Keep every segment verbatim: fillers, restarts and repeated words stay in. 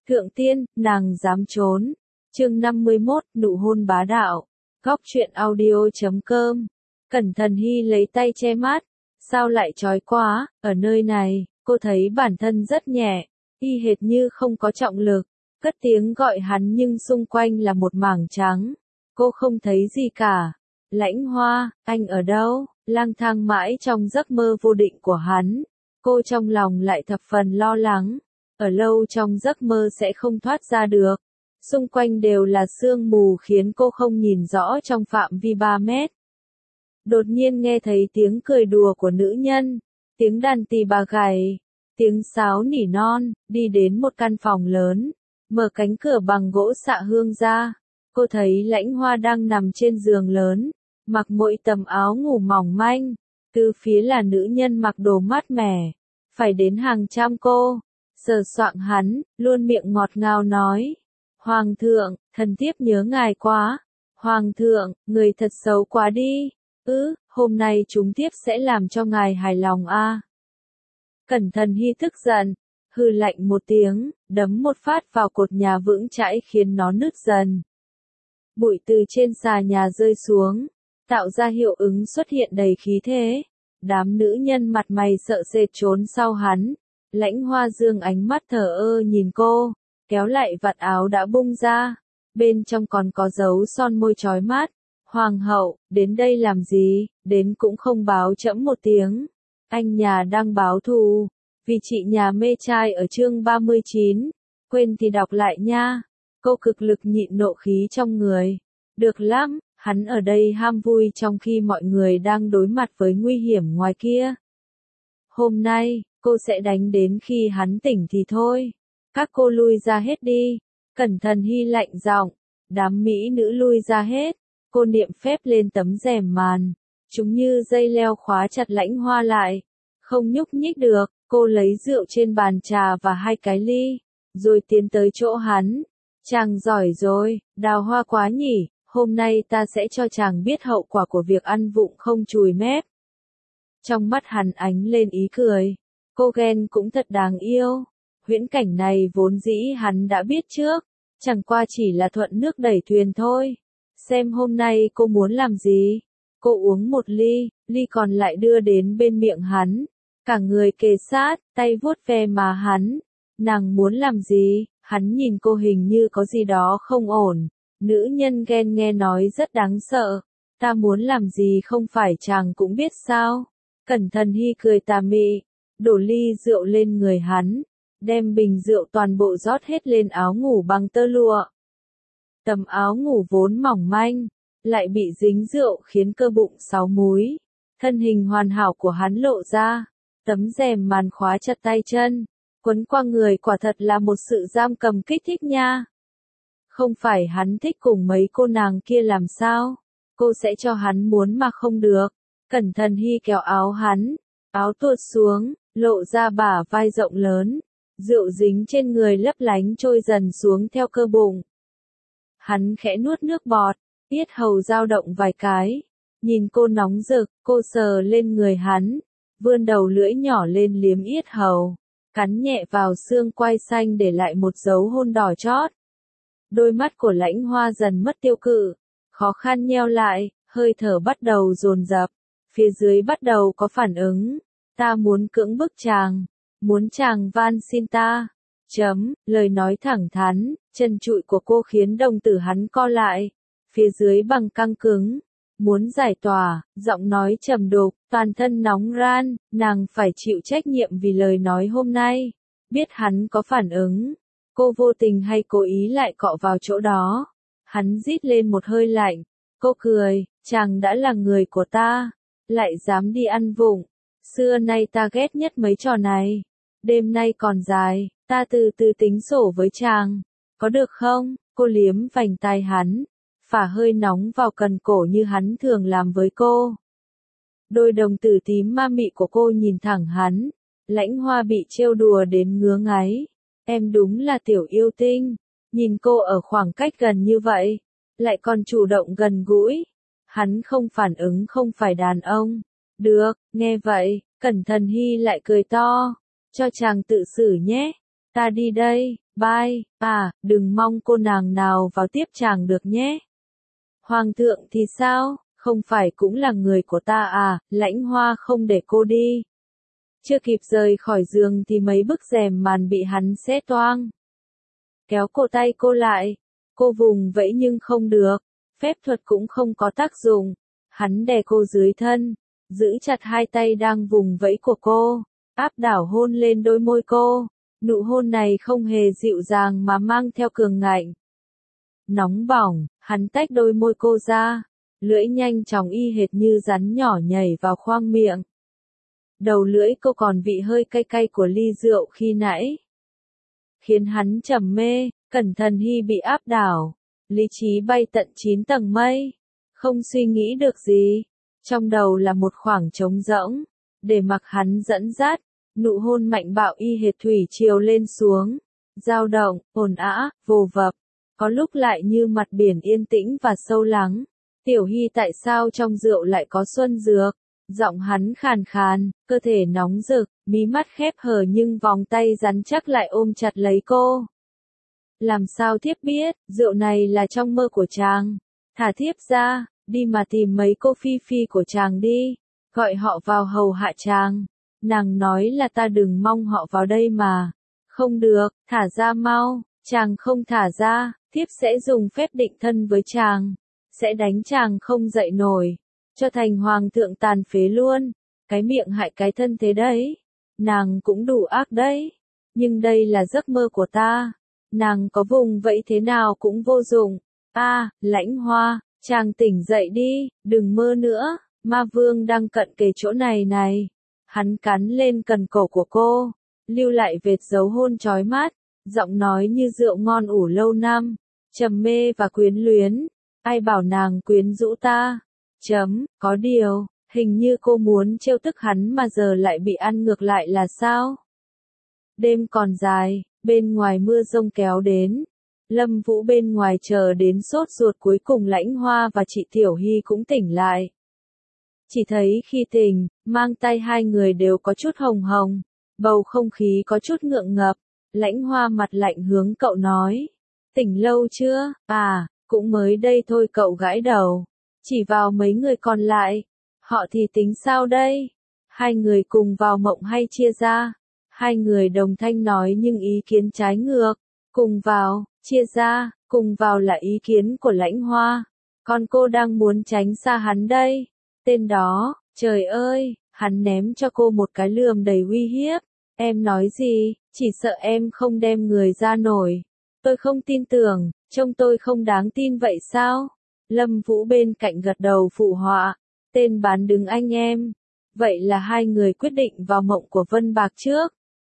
Thượng tiên, nàng dám trốn. Chương năm mươi mốt, nụ hôn bá đạo. Góc truyện audio chấm com. Cẩn Thận Hy lấy tay che mắt. Sao lại chói quá, ở nơi này, cô thấy bản thân rất nhẹ, y hệt như không có trọng lực. Cất tiếng gọi hắn nhưng xung quanh là một mảng trắng. Cô không thấy gì cả. Lãnh Hoa, anh ở đâu? Lang thang mãi trong giấc mơ vô định của hắn. Cô trong lòng lại thập phần lo lắng. Ở lâu trong giấc mơ sẽ không thoát ra được. Xung quanh đều là sương mù khiến cô không nhìn rõ trong phạm vi ba mét. Đột nhiên nghe thấy tiếng cười đùa của nữ nhân, tiếng đàn tỳ bà gảy, tiếng sáo nỉ non, đi đến một căn phòng lớn, mở cánh cửa bằng gỗ xạ hương ra. Cô thấy Lãnh Hoa đang nằm trên giường lớn, mặc mỗi tầm áo ngủ mỏng manh, từ phía là nữ nhân mặc đồ mát mẻ, phải đến hàng trăm cô. Sờ soạng hắn, luôn miệng ngọt ngào nói. Hoàng thượng, thần thiếp nhớ ngài quá. Hoàng thượng, người thật xấu quá đi. Ừ, hôm nay chúng thiếp sẽ làm cho ngài hài lòng a. À. Cẩn Thận Hy tức giận, hừ lạnh một tiếng, đấm một phát vào cột nhà vững chãi khiến nó nứt dần. Bụi từ trên xà nhà rơi xuống, tạo ra hiệu ứng xuất hiện đầy khí thế. Đám nữ nhân mặt mày sợ sệt trốn sau hắn. Lãnh Hoa dương ánh mắt thờ ơ nhìn cô, kéo lại vạt áo đã bung ra, bên trong còn có dấu son môi chói mắt. Hoàng hậu, đến đây làm gì, đến cũng không báo trẫm một tiếng. Anh nhà đang báo thù, vì chị nhà mê trai ở chương ba mươi chín, quên thì đọc lại nha. Cô cực lực nhịn nộ khí trong người. Được lắm, hắn ở đây ham vui trong khi mọi người đang đối mặt với nguy hiểm ngoài kia. Hôm nay, cô sẽ đánh đến khi hắn tỉnh thì thôi. Các cô lui ra hết đi. Cẩn Thận Hy lạnh giọng. Đám mỹ nữ lui ra hết. Cô niệm phép lên tấm rèm màn. Chúng như dây leo khóa chặt Lãnh Hoa lại. Không nhúc nhích được. Cô lấy rượu trên bàn trà và hai cái ly. Rồi tiến tới chỗ hắn. Chàng giỏi rồi, đào hoa quá nhỉ. Hôm nay ta sẽ cho chàng biết hậu quả của việc ăn vụng không chùi mép. Trong mắt hắn ánh lên ý cười. Cô ghen cũng thật đáng yêu. Huyễn cảnh này vốn dĩ hắn đã biết trước. Chẳng qua chỉ là thuận nước đẩy thuyền thôi. Xem hôm nay cô muốn làm gì. Cô uống một ly, ly còn lại đưa đến bên miệng hắn. Cả người kề sát, tay vuốt ve má hắn. Nàng muốn làm gì? Hắn nhìn cô hình như có gì đó không ổn. Nữ nhân ghen nghe nói rất đáng sợ. Ta muốn làm gì không phải chàng cũng biết sao? Cẩn Thận Hy cười tà mị. Đổ ly rượu lên người hắn, đem bình rượu toàn bộ rót hết lên áo ngủ bằng tơ lụa. Tấm áo ngủ vốn mỏng manh, lại bị dính rượu khiến cơ bụng sáu múi. Thân hình hoàn hảo của hắn lộ ra, tấm rèm màn khóa chặt tay chân, quấn qua người quả thật là một sự giam cầm kích thích nha. Không phải hắn thích cùng mấy cô nàng kia làm sao? Cô sẽ cho hắn muốn mà không được. Cẩn Thận Hy kéo áo hắn, áo tuột xuống. Lộ ra bả vai rộng lớn, rượu dính trên người lấp lánh trôi dần xuống theo cơ bụng. Hắn khẽ nuốt nước bọt, yết hầu dao động vài cái, nhìn cô nóng rực, cô sờ lên người hắn, vươn đầu lưỡi nhỏ lên liếm yết hầu, cắn nhẹ vào xương quai xanh để lại một dấu hôn đỏ chót. Đôi mắt của Lãnh Hoa dần mất tiêu cự, khó khăn nheo lại, hơi thở bắt đầu dồn dập, phía dưới bắt đầu có phản ứng. Ta muốn cưỡng bức chàng, muốn chàng van xin ta. Chấm, lời nói thẳng thắn, chân trụi của cô khiến đồng tử hắn co lại. Phía dưới bằng căng cứng, muốn giải tỏa, giọng nói trầm đục, toàn thân nóng ran, nàng phải chịu trách nhiệm vì lời nói hôm nay. Biết hắn có phản ứng, cô vô tình hay cố ý lại cọ vào chỗ đó. Hắn rít lên một hơi lạnh, cô cười, chàng đã là người của ta, lại dám đi ăn vụng. Xưa nay ta ghét nhất mấy trò này. Đêm nay còn dài, ta từ từ tính sổ với chàng. Có được không? Cô liếm vành tai hắn, phả hơi nóng vào cần cổ như hắn thường làm với cô. Đôi đồng tử tím ma mị của cô nhìn thẳng hắn. Lãnh Hoa bị trêu đùa đến ngứa ngáy. Em đúng là tiểu yêu tinh. Nhìn cô ở khoảng cách gần như vậy, lại còn chủ động gần gũi. Hắn không phản ứng không phải đàn ông. Được, nghe vậy, Cẩn Thận Hy lại cười to. Cho chàng tự xử nhé. Ta đi đây, Bye, à, đừng mong cô nàng nào vào tiếp chàng được nhé. Hoàng thượng thì sao, không phải cũng là người của ta à, Lãnh Hoa không để cô đi. Chưa kịp rời khỏi giường thì mấy bức rèm màn bị hắn xé toang. Kéo cổ tay cô lại, cô vùng vẫy nhưng không được, phép thuật cũng không có tác dụng. Hắn đè cô dưới thân, giữ chặt hai tay đang vùng vẫy của cô, áp đảo hôn lên đôi môi cô. Nụ hôn này không hề dịu dàng mà mang theo cường ngạnh. Nóng bỏng, hắn tách đôi môi cô ra, lưỡi nhanh chóng y hệt như rắn nhỏ nhảy vào khoang miệng. Đầu lưỡi cô còn vị hơi cay cay của ly rượu khi nãy, khiến hắn trầm mê. Cẩn Thận Hy bị áp đảo, lý trí bay tận chín tầng mây, không suy nghĩ được gì, trong đầu là một khoảng trống rỗng, để mặc hắn dẫn dắt. Nụ hôn mạnh bạo y hệt thủy triều lên xuống, dao động, ồn ào, vồ vập, có lúc lại như mặt biển yên tĩnh và sâu lắng. Tiểu Hy tại sao trong rượu lại có xuân dược? Giọng hắn khàn khàn, cơ thể nóng rực, mí mắt khép hờ nhưng vòng tay rắn chắc lại ôm chặt lấy cô. Làm sao thiếp biết, rượu này là trong mơ của chàng? Thả thiếp ra, đi mà tìm mấy cô phi phi của chàng đi, gọi họ vào hầu hạ chàng. Nàng nói là ta đừng mong họ vào đây mà. Không được, thả ra mau, chàng không thả ra, thiếp sẽ dùng phép định thân với chàng, sẽ đánh chàng không dậy nổi, cho thành hoàng thượng tàn phế luôn. Cái miệng hại cái thân thế đấy, nàng cũng đủ ác đấy, nhưng đây là giấc mơ của ta, nàng có vùng vẫy thế nào cũng vô dụng. A, à, Lãnh Hoa, chàng tỉnh dậy đi, đừng mơ nữa, ma vương đang cận kề chỗ này này. Hắn cắn lên cần cổ của cô, lưu lại vệt dấu hôn chói mắt, giọng nói như rượu ngon ủ lâu năm, trầm mê và quyến luyến. Ai bảo nàng quyến rũ ta? Chấm, có điều, hình như cô muốn trêu tức hắn mà giờ lại bị ăn ngược lại là sao? Đêm còn dài, bên ngoài mưa rông kéo đến. Lâm Vũ bên ngoài chờ đến sốt ruột, cuối cùng Lãnh Hoa và chị Tiểu Hy cũng tỉnh lại. Chỉ thấy khi tỉnh, mang tay hai người đều có chút hồng hồng, bầu không khí có chút ngượng ngập. Lãnh Hoa mặt lạnh hướng cậu nói, tỉnh lâu chưa? À, cũng mới đây thôi. Cậu gãi đầu, chỉ vào mấy người còn lại, họ thì tính sao đây? Hai người cùng vào mộng hay chia ra? Hai người đồng thanh nói nhưng ý kiến trái ngược. Cùng vào, chia ra, cùng vào là ý kiến của Lãnh Hoa, còn cô đang muốn tránh xa hắn đây. Tên đó, trời ơi, hắn ném cho cô một cái lườm đầy uy hiếp. Em nói gì, chỉ sợ em không đem người ra nổi. Tôi không tin tưởng, trông tôi không đáng tin vậy sao? Lâm Vũ bên cạnh gật đầu phụ họa, tên bán đứng anh em. Vậy là hai người quyết định vào mộng của Vân Bạc trước.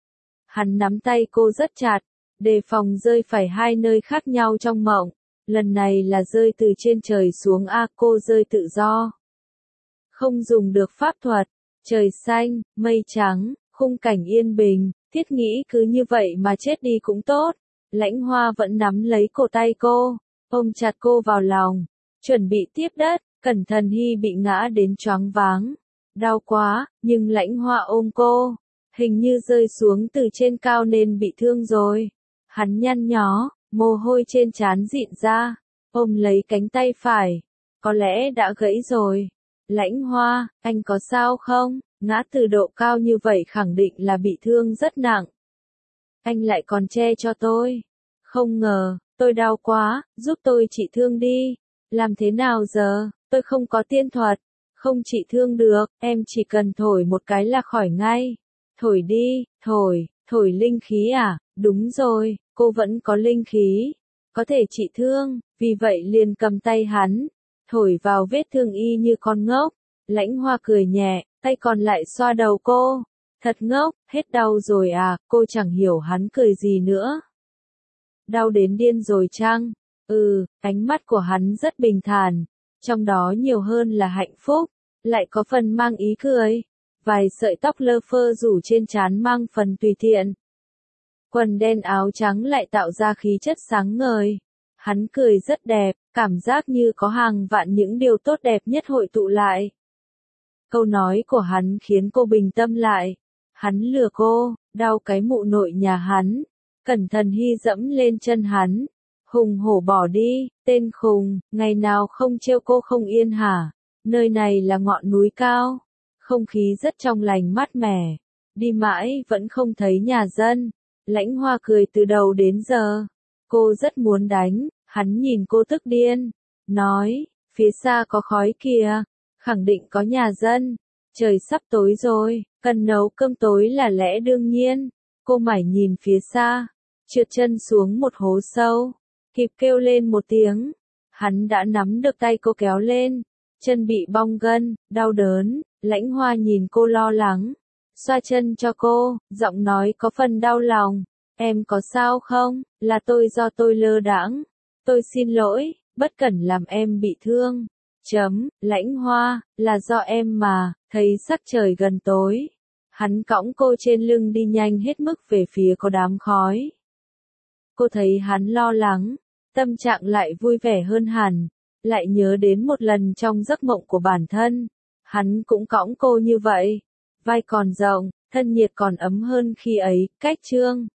Hắn nắm tay cô rất chặt, đề phòng rơi phải hai nơi khác nhau trong mộng. Lần này là rơi từ trên trời xuống, a cô rơi tự do. Không dùng được pháp thuật, trời xanh, mây trắng, khung cảnh yên bình, thiết nghĩ cứ như vậy mà chết đi cũng tốt. Lãnh Hoa vẫn nắm lấy cổ tay cô, ôm chặt cô vào lòng, chuẩn bị tiếp đất. Cẩn Thận Hy bị ngã đến choáng váng, đau quá, nhưng Lãnh Hoa ôm cô, hình như rơi xuống từ trên cao nên bị thương rồi. Hắn nhăn nhó, mồ hôi trên trán rịn ra, ôm lấy cánh tay phải, có lẽ đã gãy rồi. Lãnh Hoa, anh có sao không? Ngã từ độ cao như vậy khẳng định là bị thương rất nặng. Anh lại còn che cho tôi. Không ngờ, tôi đau quá, giúp tôi trị thương đi. Làm thế nào giờ, tôi không có tiên thuật, không trị thương được, em chỉ cần thổi một cái là khỏi ngay. Thổi đi, thổi, thổi linh khí à? Đúng rồi, cô vẫn có linh khí, có thể trị thương, vì vậy liền cầm tay hắn, thổi vào vết thương y như con ngốc. Lãnh Hoa cười nhẹ, tay còn lại xoa đầu cô. Thật ngốc, hết đau rồi à? Cô chẳng hiểu hắn cười gì nữa. Đau đến điên rồi chăng? Ừ, ánh mắt của hắn rất bình thản, trong đó nhiều hơn là hạnh phúc, lại có phần mang ý cười. Vài sợi tóc lơ phơ rủ trên trán mang phần tùy tiện. Quần đen áo trắng lại tạo ra khí chất sáng ngời. Hắn cười rất đẹp, cảm giác như có hàng vạn những điều tốt đẹp nhất hội tụ lại. Câu nói của hắn khiến cô bình tâm lại. Hắn lừa cô, đau cái mụ nội nhà hắn. Cẩn Thận Hy dẫm lên chân hắn. Hùng hổ bỏ đi, tên khùng, ngày nào không trêu cô không yên hả? Nơi này là ngọn núi cao. Không khí rất trong lành mát mẻ. Đi mãi vẫn không thấy nhà dân. Lãnh Hoa cười từ đầu đến giờ. Cô rất muốn đánh, hắn nhìn cô tức điên. Nói, phía xa có khói kìa, khẳng định có nhà dân. Trời sắp tối rồi, cần nấu cơm tối là lẽ đương nhiên. Cô mải nhìn phía xa, trượt chân xuống một hố sâu, kịp kêu lên một tiếng. Hắn đã nắm được tay cô kéo lên, chân bị bong gân, đau đớn. Lãnh Hoa nhìn cô lo lắng, xoa chân cho cô, giọng nói có phần đau lòng. Em có sao không? Là tôi do tôi lơ đãng. Tôi xin lỗi, bất cẩn làm em bị thương. Chấm, Lãnh Hoa, là do em mà. Thấy sắc trời gần tối, hắn cõng cô trên lưng đi nhanh hết mức về phía có đám khói. Cô thấy hắn lo lắng, tâm trạng lại vui vẻ hơn hẳn, lại nhớ đến một lần trong giấc mộng của bản thân. Hắn cũng cõng cô như vậy, vai còn rộng, thân nhiệt còn ấm hơn khi ấy. Cách chương